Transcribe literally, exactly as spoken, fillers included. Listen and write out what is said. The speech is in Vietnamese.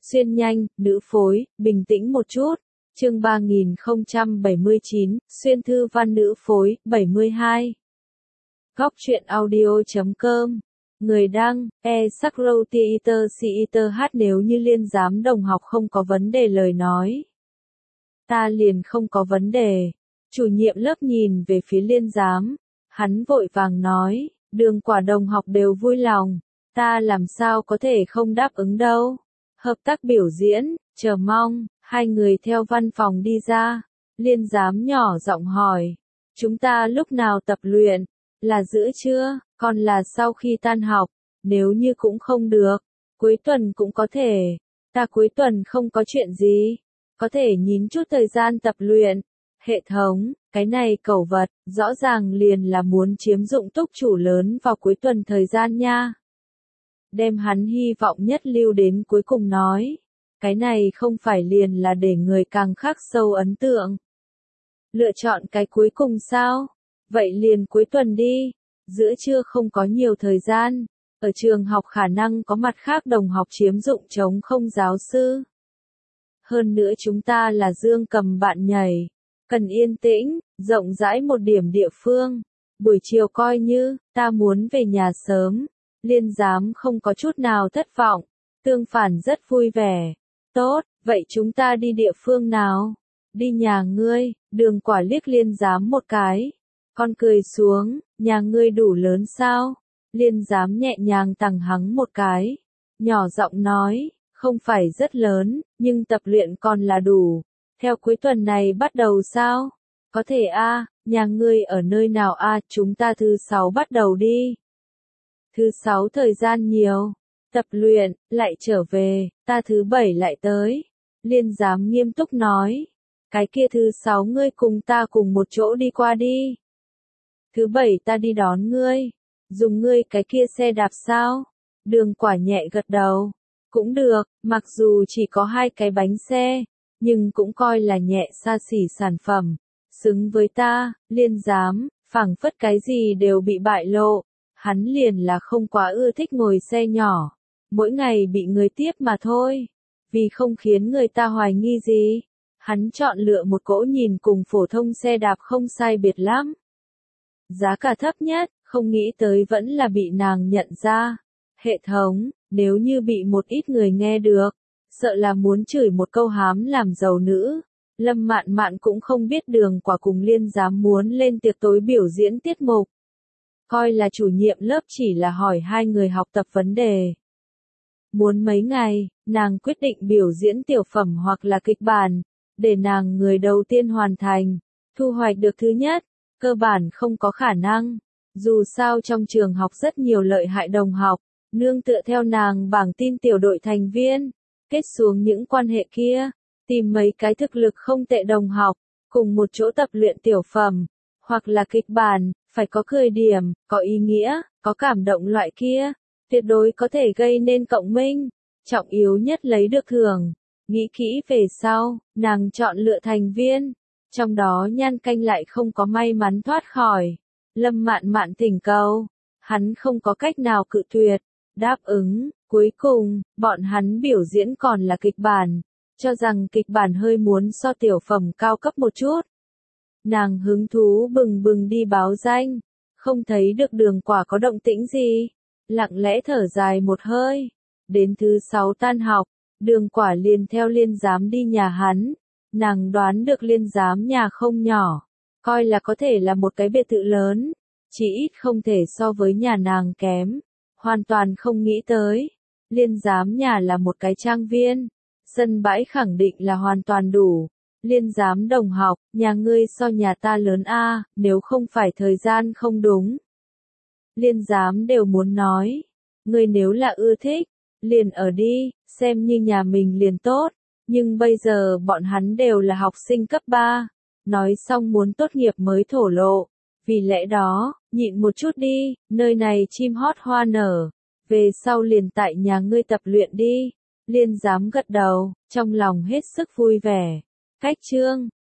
Xuyên nhanh, nữ phối, bình tĩnh một chút. Chương ba nghìn không trăm bảy mươi chín, xuyên thư văn nữ phối, bảy mươi hai. Góc truyện audio chấm com. Người đăng, e Sakro Theater Theater hát nếu như Liên giám đồng học không có vấn đề lời nói. Ta liền không có vấn đề. Chủ nhiệm lớp nhìn về phía Liên giám. Hắn vội vàng nói, Đường Quả đồng học đều vui lòng. Ta làm sao có thể không đáp ứng đâu. Hợp tác biểu diễn, chờ mong. Hai người theo văn phòng đi ra. Liên giám nhỏ giọng hỏi. Chúng ta lúc nào tập luyện? Là giữa trưa, còn là sau khi tan học? Nếu như cũng không được, cuối tuần cũng có thể. Ta cuối tuần không có chuyện gì. Có thể nhín chút thời gian tập luyện. Hệ thống, cái này cẩu vật, rõ ràng liền là muốn chiếm dụng túc chủ lớn vào cuối tuần thời gian nha. Đem hắn hy vọng nhất lưu đến cuối cùng nói. Cái này không phải liền là để người càng khắc sâu ấn tượng. Lựa chọn cái cuối cùng sao? Vậy liền cuối tuần đi. Giữa trưa không có nhiều thời gian. Ở trường học khả năng có mặt khác đồng học chiếm dụng trống không giáo sư. Hơn nữa chúng ta là dương cầm bạn nhảy. Cần yên tĩnh, rộng rãi một điểm địa phương. Buổi chiều coi như, ta muốn về nhà sớm. Liên giám không có chút nào thất vọng. Tương phản rất vui vẻ. Tốt, vậy chúng ta đi địa phương nào? Đi nhà ngươi. Đường Quả liếc Liên giám một cái. Con cười xuống, nhà ngươi đủ lớn sao? Liên giám nhẹ nhàng tằng hắng một cái. Nhỏ giọng nói, không phải rất lớn, nhưng tập luyện còn là đủ. Theo cuối tuần này bắt đầu sao? Có thể a, à, nhà ngươi ở nơi nào a, à, chúng ta thứ sáu bắt đầu đi. Thứ sáu thời gian nhiều. Tập luyện, lại trở về, ta thứ bảy lại tới. Liên giám nghiêm túc nói. Cái kia thứ sáu ngươi cùng ta cùng một chỗ đi qua đi. Thứ bảy ta đi đón ngươi. Dùng ngươi cái kia xe đạp sao? Đường Quả nhẹ gật đầu. Cũng được, mặc dù chỉ có hai cái bánh xe, nhưng cũng coi là nhẹ xa xỉ sản phẩm. Xứng với ta, Liên giám, phảng phất cái gì đều bị bại lộ. Hắn liền là không quá ưa thích ngồi xe nhỏ. Mỗi ngày bị người tiếp mà thôi. Vì không khiến người ta hoài nghi gì. Hắn chọn lựa một cỗ nhìn cùng phổ thông xe đạp không sai biệt lắm. Giá cả thấp nhất, không nghĩ tới vẫn là bị nàng nhận ra. Hệ thống, nếu như bị một ít người nghe được, sợ là muốn chửi một câu hám làm giàu nữ. Lâm Mạn Mạn cũng không biết Đường Quả cùng Liên giám muốn lên tiệc tối biểu diễn tiết mục. Coi là chủ nhiệm lớp chỉ là hỏi hai người học tập vấn đề. Muốn mấy ngày, nàng quyết định biểu diễn tiểu phẩm hoặc là kịch bản, để nàng người đầu tiên hoàn thành, thu hoạch được thứ nhất, cơ bản không có khả năng. Dù sao trong trường học rất nhiều lợi hại đồng học, nương tựa theo nàng bảng tin tiểu đội thành viên, kết xuống những quan hệ kia, tìm mấy cái thực lực không tệ đồng học, cùng một chỗ tập luyện tiểu phẩm, hoặc là kịch bản, phải có cười điểm, có ý nghĩa, có cảm động loại kia, tuyệt đối có thể gây nên cộng minh, trọng yếu nhất lấy được thưởng. Nghĩ kỹ về sau, nàng chọn lựa thành viên, trong đó Nhan Canh lại không có may mắn thoát khỏi. Lâm Mạn Mạn thỉnh cầu, hắn không có cách nào cự tuyệt, đáp ứng, cuối cùng, bọn hắn biểu diễn còn là kịch bản, cho rằng kịch bản hơi muốn so tiểu phẩm cao cấp một chút. Nàng hứng thú bừng bừng đi báo danh, không thấy được Đường Quả có động tĩnh gì, lặng lẽ thở dài một hơi. Đến thứ sáu tan học, Đường Quả liền theo Liên giám đi nhà hắn, nàng đoán được Liên giám nhà không nhỏ, coi là có thể là một cái biệt thự lớn, chỉ ít không thể so với nhà nàng kém, hoàn toàn không nghĩ tới. Liên giám nhà là một cái trang viên, sân bãi khẳng định là hoàn toàn đủ. Liên giám đồng học, nhà ngươi so nhà ta lớn a, nếu không phải thời gian không đúng. Liên giám đều muốn nói, ngươi nếu là ưa thích, liền ở đi, xem như nhà mình liền tốt, nhưng bây giờ bọn hắn đều là học sinh cấp ba, nói xong muốn tốt nghiệp mới thổ lộ, vì lẽ đó, nhịn một chút đi, nơi này chim hót hoa nở, về sau liền tại nhà ngươi tập luyện đi. Liên giám gật đầu, trong lòng hết sức vui vẻ. Cách chương